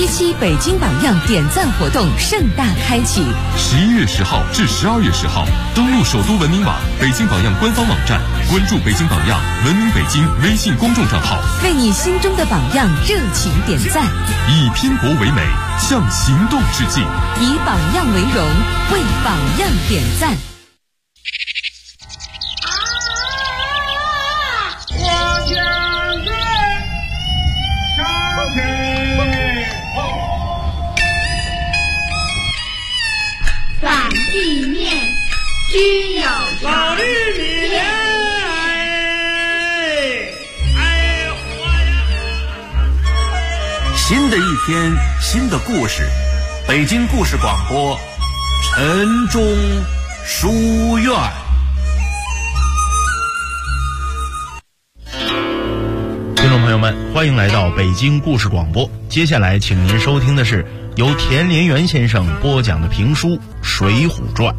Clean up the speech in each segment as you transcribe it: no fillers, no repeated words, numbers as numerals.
一期北京榜样点赞活动盛大开启 ，11月10号至12月10号，登录首都文明网、北京榜样官方网站，关注北京榜样、文明北京微信公众账号， 为你心中的榜样热情点赞， 以拼搏为美，向行动致敬， 以榜样为荣，为榜样点赞。 地面需有老绿米新的一天，新的故事，北京故事广播，晨钟书院。 听众朋友们，欢迎来到北京故事广播。接下来，请您收听的是由田连元先生播讲的评书《水浒传》。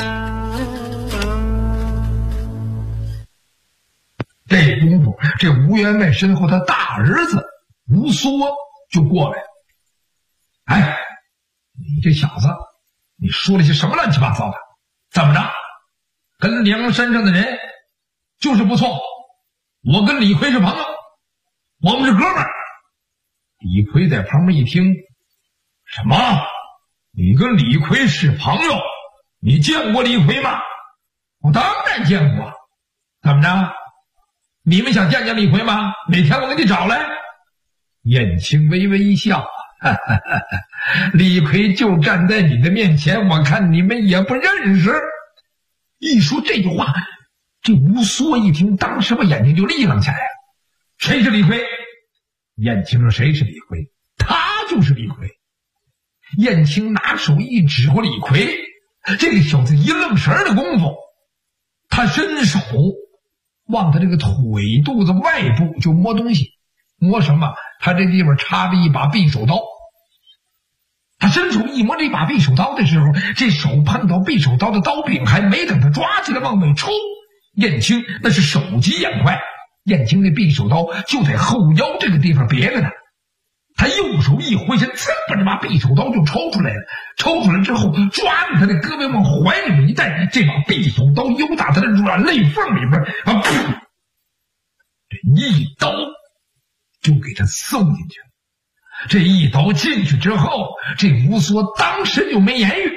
这功夫，这吴员外身后他大儿子吴梭就过来了。哎，你这小子，你说了些什么乱七八糟的？怎么着？跟梁山上的人就是不错，我跟李逵是朋友，我们是哥们儿。李逵在旁边一听，什么？你跟李逵是朋友？你见过李逵吗？我当然见过。怎么着？你们想见见李逵吗？哪天我给你找来。燕青微微一笑，哈哈哈哈，李逵就站在你的面前，我看你们也不认识。一说这句话，这吴梭一听，当时把眼睛就立愣下来了。谁是李逵？燕青说：谁是李逵？他就是李逵。燕青拿手一指过李逵，这个小子一愣神的功夫，他伸手往他这个腿肚子外部就摸东西。摸什么？他这地方插着一把匕首刀。他伸手一摸这把匕首刀的时候，这手碰到匕首刀的刀柄，还没等他抓起来往外抽，燕青那是手疾眼快，燕青那匕首刀就在后腰这个地方别着呢。他右手一挥身，把这把匕首刀就抽出来了。抽出来之后，抓着他的胳膊往怀里面一带，这把匕首刀悠打他的软肋缝里边，这一刀就给他送进去了。这一刀进去之后，这吴梭当时就没言语。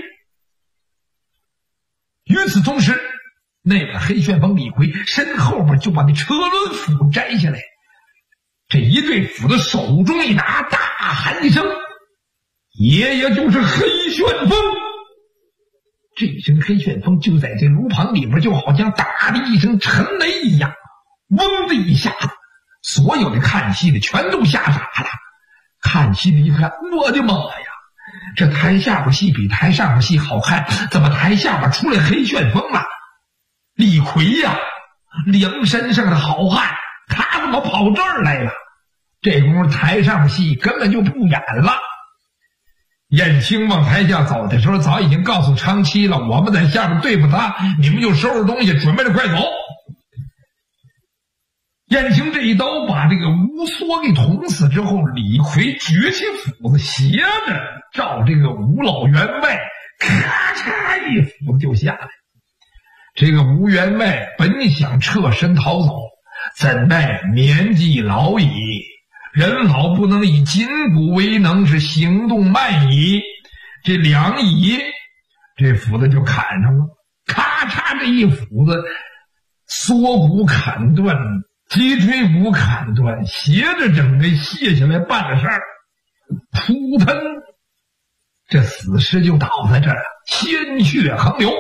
与此同时，那个黑旋风李逵身后边就把那车轮斧摘下来，这一对斧子手中一拿，大喊一声：爷爷就是黑旋风！这一声黑旋风就在这炉旁里边，就好像打的一声沉雷一样，嗡的一下子，所有的看戏的全都吓傻了。看戏的一看，我的妈呀，这台下边戏比台上边戏好看，怎么台下边出来黑旋风了？李逵呀，梁山上的好汉，他怎么跑这儿来了？这功夫台上的戏根本就不演了。燕青往台下走的时候，早已经告诉昌期了，我们在下边对付他，你们就收拾东西，准备着快走。燕青这一刀把这个吴梭给捅死之后，李逵举起斧子斜着照这个吴老员外咔嚓一斧子就下来。这个吴员外本想撤身逃走，怎奈年纪老矣，人老不能以筋骨为能，是行动慢矣。这两矣，这斧子就砍上了，咔嚓这一斧子，缩骨砍断，脊椎骨砍断，斜着整个卸下来半个扇，扑腾，这死尸就倒在这儿了，鲜血横流。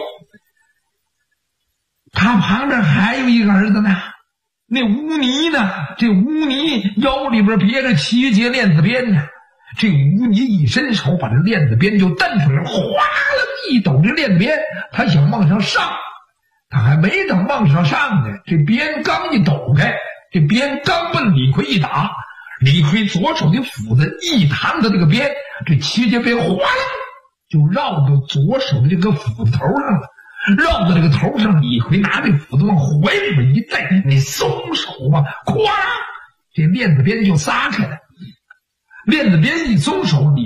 他旁边还有一个儿子呢，那乌泥呢？这乌泥腰里边别着7节链子鞭呢。这乌泥一伸手把这链子鞭就蹬出来，哗啦一抖这链子鞭，他想往上上，他还没等往上上呢，这鞭刚一抖开，这鞭刚奔李逵一打，李逵左手的斧子一弹他这个鞭，这7节鞭哗啦就绕到左手的这个斧子头上了。绕到这个头上，李逵拿这斧子往怀里边一带，你松手吧，咵啦，这链子鞭就撒开了。链子鞭一松手，李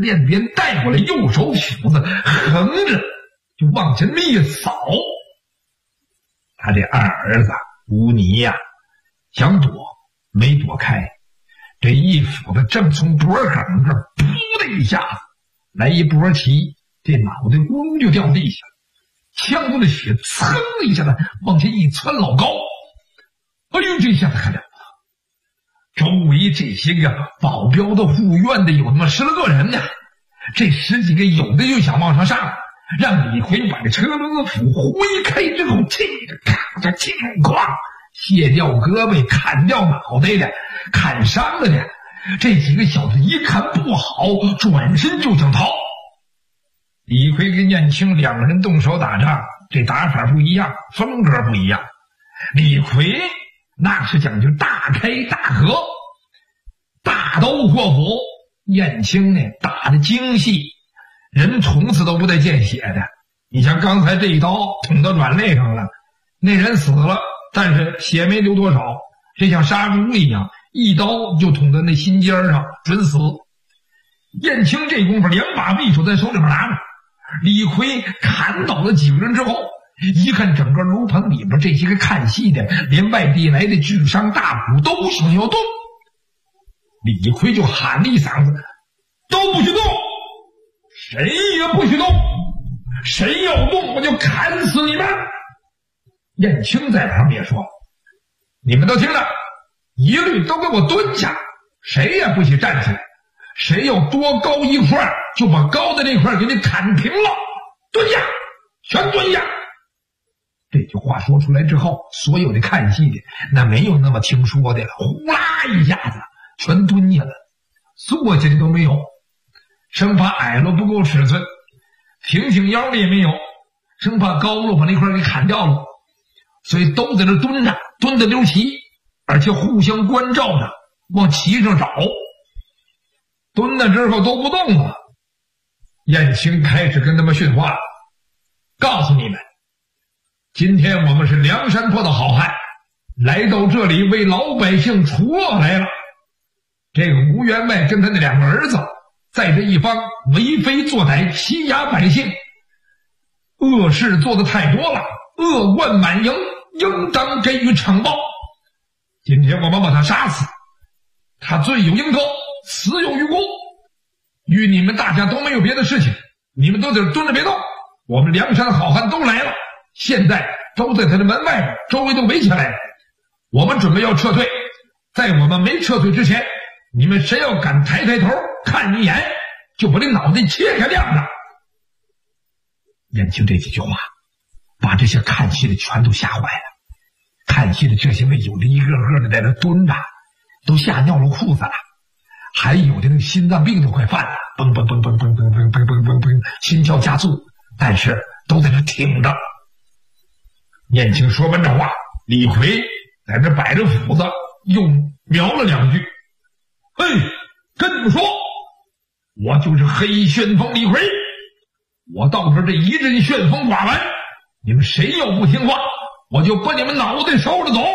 便便带过来，右手斧子横着就往前一扫。他这二儿子乌尼呀，想躲没躲开，这一斧子正从脖梗这儿噗的一下子来一波起，这脑袋咣就掉地下，枪中的血噌的一下子往前一窜老高。哎呦，这下子可了不得！周围这些个保镖的护院的有那么10来个人呢，这10几个有的就想往上上，让李逵把这车轮子斧挥开之后，气着咔嚓轻哐，卸掉胳膊，砍掉脑袋的，砍伤了的。这几个小子一看不好，转身就想逃。李逵跟燕青2个人动手打仗，这打法不一样，风格不一样。李逵那是讲究大开大合，大刀阔斧；燕青呢打得精细，人从此都不带见血的。你像刚才这一刀捅到软肋上了，那人死了，但是血没流多少，这像杀猪一样，一刀就捅到那心尖上，准死。燕青这功夫2把匕首在手里边拿着，李逵砍倒了几个人之后，一看整个楼棚里边这些个看戏的，连外地来的巨商大贾都想要动。李逵就喊了一嗓子：“都不许动，谁也不许动，谁要动我就砍死你们！”燕青在旁边说：“你们都听着，一律都给我蹲下，谁也不许站起来，谁要多高一块就把高的那块给你砍平了，蹲下，全蹲下。”这句话说出来之后，所有的看戏的那没有那么听说的了，呼啦一下子全蹲下了，坐下的都没有，生怕矮了不够尺寸，挺挺腰的也没有，生怕高了把那块给砍掉了，所以都在这蹲着，蹲得溜齐，而且互相关照着往旗上找。蹲了之后都不动了，燕青开始跟他们训话：“告诉你们，今天我们是梁山泊的好汉，来到这里为老百姓除恶来了。这个吴员外跟他那2个儿子在这一方为非作歹，欺压百姓，恶事做得太多了，恶贯满盈，应当给予惩报。今天我们把他杀死，他罪有应得，死有余辜。与你们大家都没有别的事情，你们都在这蹲着别动。我们梁山好汉都来了，现在都在他的门外边，周围都围起来了。我们准备要撤退，在我们没撤退之前，你们谁要敢抬头看一眼，就把这脑袋切开亮着。”燕青这几句话把这些看戏的全都吓坏了，看戏的这些位有的一个个的在那蹲着，都吓尿了裤子了，还有的那个心脏病都快犯了，蹦蹦蹦蹦蹦蹦蹦蹦蹦蹦蹦，心跳加速，但是都在那挺着。燕青说完这话，李逵在这摆着斧子，又瞄了2句：“嘿，跟你们说，我就是黑旋风李逵，我到这一阵旋风刮完，你们谁要不听话，我就把你们脑袋收着走。”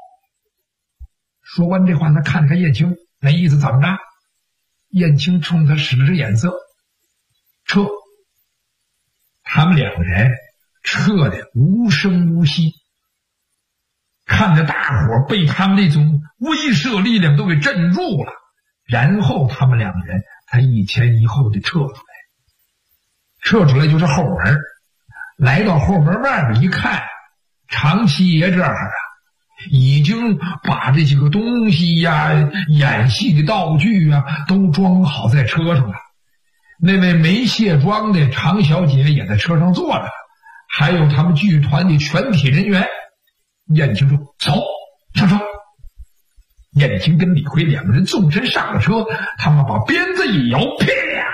说完这话，他看了看燕青，那意思怎么着？燕青冲他使了使眼色，撤。他们2个人撤的无声无息，看着大伙被他们那种威慑力量都给镇住了，然后他们2个人才一前一后的撤出来。撤出来就是后门，来到后门外边一看，长七爷这儿啊已经把这些个东西呀、演戏的道具啊都装好在车上了。那位没卸妆的常小姐也在车上坐着，还有他们剧团的全体人员。燕青说：“走，上车。”燕青跟李逵2个人纵身上了车，他们把鞭子一摇，啪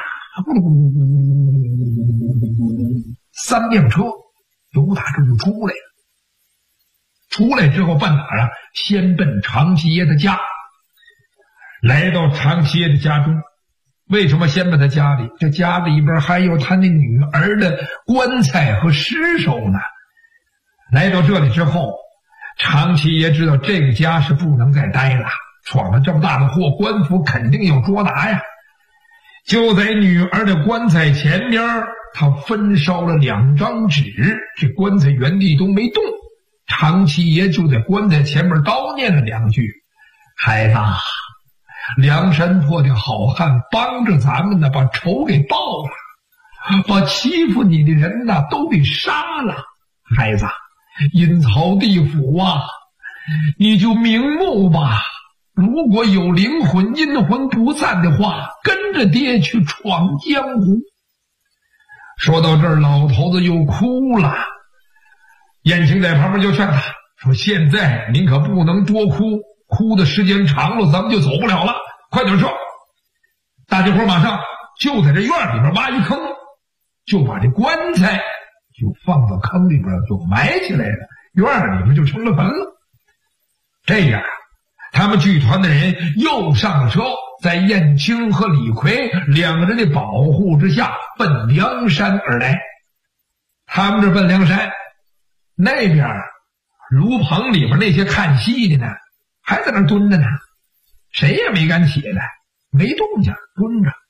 ，3辆车由打这就出来了。出来之后奔哪儿啊？先奔常七爷的家。来到常七爷的家中，为什么先奔他家里？这家里边还有他那女儿的棺材和尸首呢。来到这里之后，常七爷知道这个家是不能再待了，闯了这么大的祸，官府肯定要捉拿呀。 就在女儿的棺材前边，他焚烧了2张纸，这棺材原地都没动。长七爷就在棺材前面叨念了2句：“孩子，梁山泊的好汉帮着咱们呢，把仇给报了，把欺负你的人呢都给杀了。孩子，阴曹地府啊，你就瞑目吧。如果有灵魂阴魂不散的话，跟着爹去闯江湖。”说到这儿，老头子又哭了。燕青在旁边就劝他说：“现在您可不能多哭，哭的时间长了，咱们就走不了了。快点撤！”大家伙马上就在这院里边挖一坑，就把这棺材就放到坑里边就埋起来了，院里边就成了坟了。这样他们剧团的人又上了车，在燕青和李逵2个人的保护之下奔梁山而来。他们这奔梁山，那边炉棚里边那些看戏的呢，还在那蹲着呢，谁也没敢起来，没动静，蹲着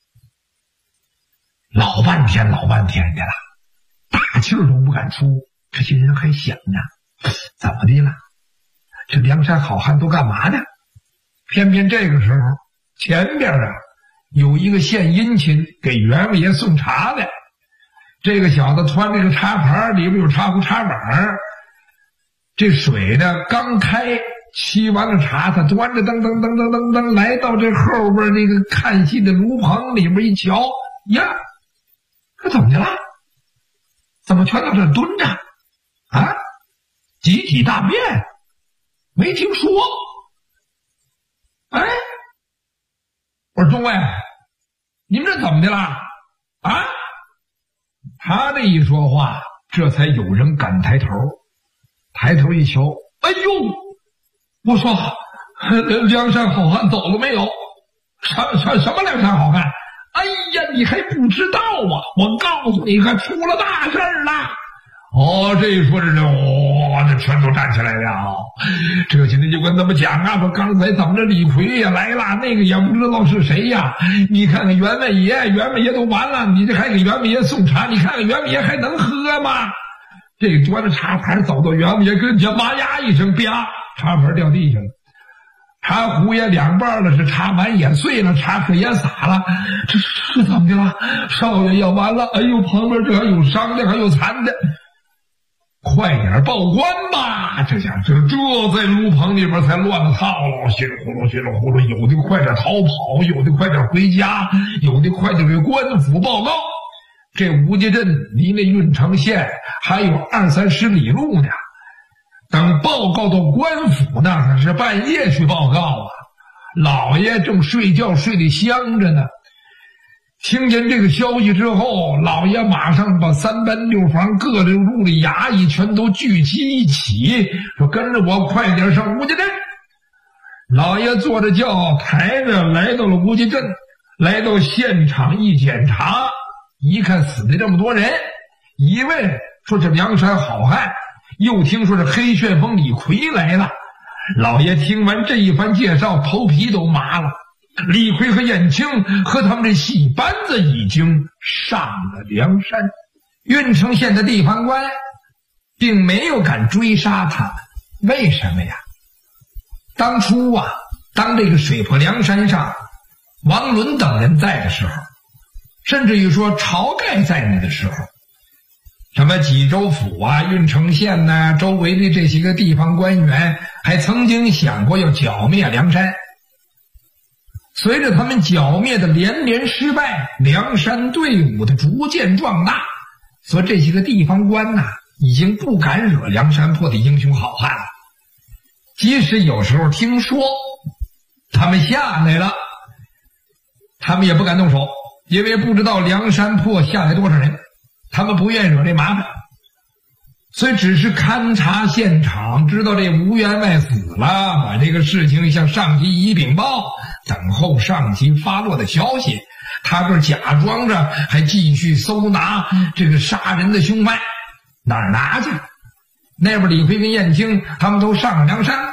老半天的了，大气儿都不敢出。这些人还想呢，怎么的了？这梁山好汉都干嘛呢？偏偏这个时候前边有一个献殷勤给袁伟爷送茶的，这个小子端这个茶盘，里边有茶壶茶碗，这水呢刚开，沏完了茶，他端着噔来到这后边那个看戏的炉棚里边一瞧，呀，这怎么的了？怎么全到这蹲着啊？集体大便？没听说。哎，我说中尉，你们这怎么的了啊？他这一说话，这才有人敢抬头。抬头一瞧，哎呦，我说梁山好汉走了没有？什么梁山好汉？哎呀，你还不知道啊？我告诉你，可出了大事了。哦，这一说这这全都站起来了。这现在就跟他们讲啊，说刚才怎么着李逵也来了，那个也不知道是谁呀。你看看袁伟爷都完了，你这还给袁伟爷送茶，你看看袁伟爷还能喝吗？这端着茶盘走到袁伟爷跟前，妈呀一声，啪，茶盘掉地下了，茶壶也2半了，这茶碗也碎了，茶水也洒了。这是怎么的了？少爷要完了！哎呦，旁边这还有伤的，还有残的。快点报官吧！这下这在炉棚里边才乱了套了，稀里呼噜，有的快点逃跑，有的快点回家，有的快点给官府报告。这吴家镇离那郓城县还有20-30里路呢。等报告到官府那是半夜去报告啊，老爷正睡觉睡得香着呢。听见这个消息之后，老爷马上把3班6房各路的衙役全都聚集一起，说跟着我快点上吴家镇。老爷坐着轿抬着来到了吴家镇，来到现场一检查，一看死的这么多人，一问说是梁山好汉，又听说是黑旋风李逵来了。老爷听完这一番介绍，头皮都麻了。李逵和燕青和他们这戏班子已经上了梁山，郓城县的地方官并没有敢追杀他们。为什么呀？当初啊，当这个水泊梁山上王伦等人在的时候，甚至于说晁盖在那的时候，什么济州府啊、郓城县呐、周围的这些个地方官员还曾经想过要剿灭梁山。随着他们剿灭的连连失败，梁山队伍的逐渐壮大，所以这些个地方官呐，已经不敢惹梁山泊的英雄好汉了。即使有时候听说他们下来了，他们也不敢动手，因为不知道梁山泊下来多少人，他们不愿意惹这麻烦，所以只是勘察现场，知道这吴员外死了，把这个事情向上级一禀报，等候上级发落的消息。他这假装着还继续搜拿这个杀人的凶犯，哪儿拿去？那边李逵跟燕青他们都上了梁山，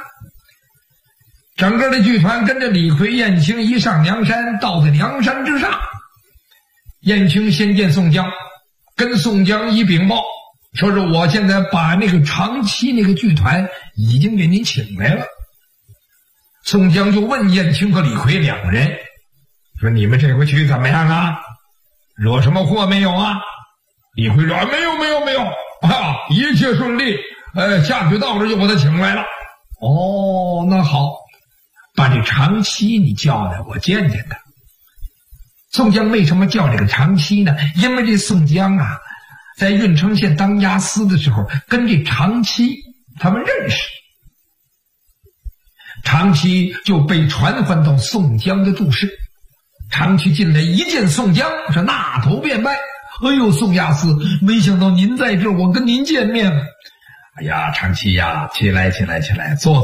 整个的剧团跟着李逵燕青一上梁山，到在梁山之上。 燕青先见宋江，跟宋江一禀报，说是我现在把那个长期那个剧团已经给您请来了。宋江就问燕青和李逵两个人，说你们这回去怎么样啊？惹什么祸没有啊？李逵说没有啊，一切顺利，下去到这就把他请来了。哦，那好，把这长期你叫来，我见见他。宋江为什么叫这个长期呢？因为这宋江啊，在郓城县当押司的时候，跟这长期他们认识。长期就被传唤到宋江的住室。长期进来一见宋江，是纳头便拜。哎呦，宋押司，没想到您在这儿，我跟您见面了。哎呀，长期呀，起来，坐。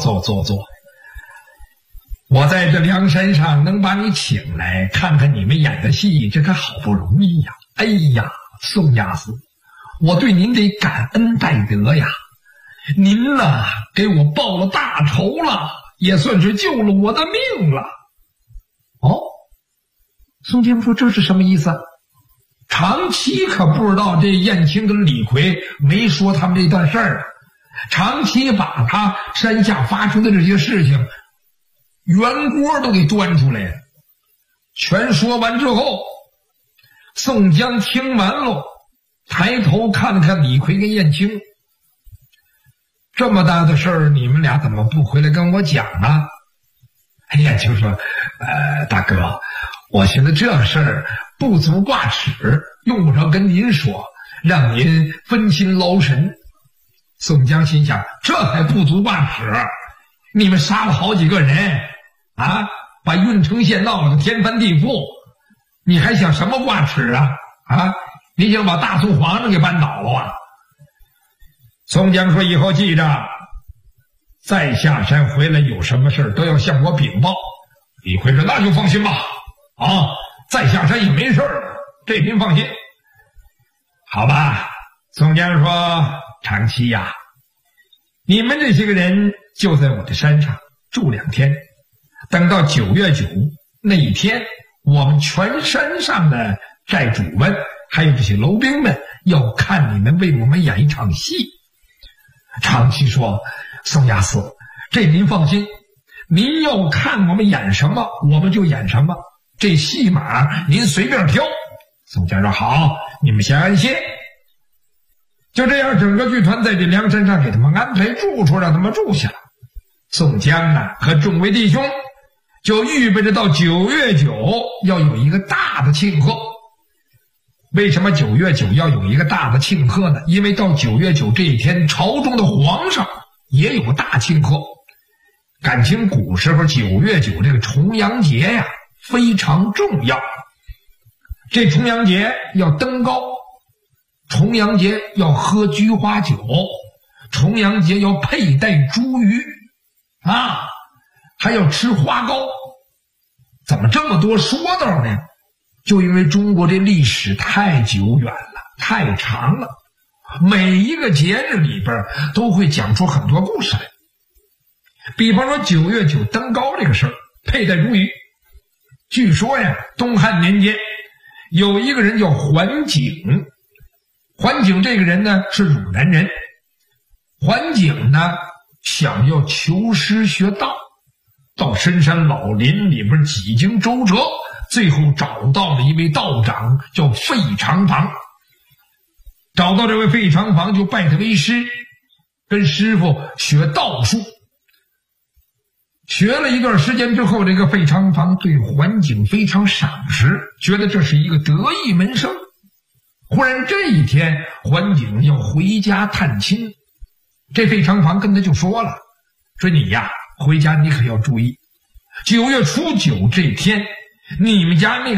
我在这梁山上能把你请来看看你们演的戏，这可好不容易呀。哎呀，宋押司，我对您得感恩戴德呀。您呢，给我报了大仇了，也算是救了我的命了。哦，宋江说这是什么意思啊？长期可不知道这燕青跟李逵没说他们这段事儿啊。长期把他山下发生的这些事情原锅都给端出来了。全说完之后，宋江听完了，抬头看了看李逵跟燕青，这么大的事儿，你们俩怎么不回来跟我讲啊？燕青说大哥，我寻思这事儿不足挂齿，用不着跟您说，让您分心劳神。宋江心想，这还不足挂齿？你们杀了好几个人啊，把郓城县闹了个天翻地覆，你还想什么挂齿啊？你想把大宋皇上给扳倒了啊？宋江说，以后记着，再下山回来有什么事都要向我禀报。李逵说，那就放心吧，再下山也没事了，这您放心。好吧，宋江说，长期呀，你们这些个人就在我的山上住2天，等到9月9那一天，我们全山上的寨主们还有这些楼兵们要看你们为我们演一场戏。长期说，宋押司，这您放心，您要看我们演什么我们就演什么，这戏码您随便挑。宋江说，好，你们先安歇。就这样，整个剧团在这梁山上给他们安排住处，让他们住下了。宋江呢和众位弟兄就预备着到9月9要有一个大的庆贺。为什么9月9要有一个大的庆贺呢？因为到9月9这一天，朝中的皇上也有大庆贺。感情古时候9月9这个重阳节呀非常重要。这重阳节要登高，重阳节要喝菊花酒，重阳节要佩戴茱萸还要吃花糕。怎么这么多说道呢？就因为中国这历史太久远了，太长了，每一个节日里边都会讲出很多故事来。比方说9月9登高这个事儿，佩戴茱萸。据说呀，东汉年间有一个人叫桓景。桓景这个人呢是汝南人。桓景呢想要求师学道，到深山老林里边几经周折，最后找到了一位道长叫费长房。找到这位费长房，就拜他为师，跟师傅学道术。学了一段时间之后，这个费长房对桓景非常赏识，觉得这是一个得意门生。忽然这一天，桓景要回家探亲，这费长房跟他就说了，说你呀回家你可要注意，9月初9这天，你们家那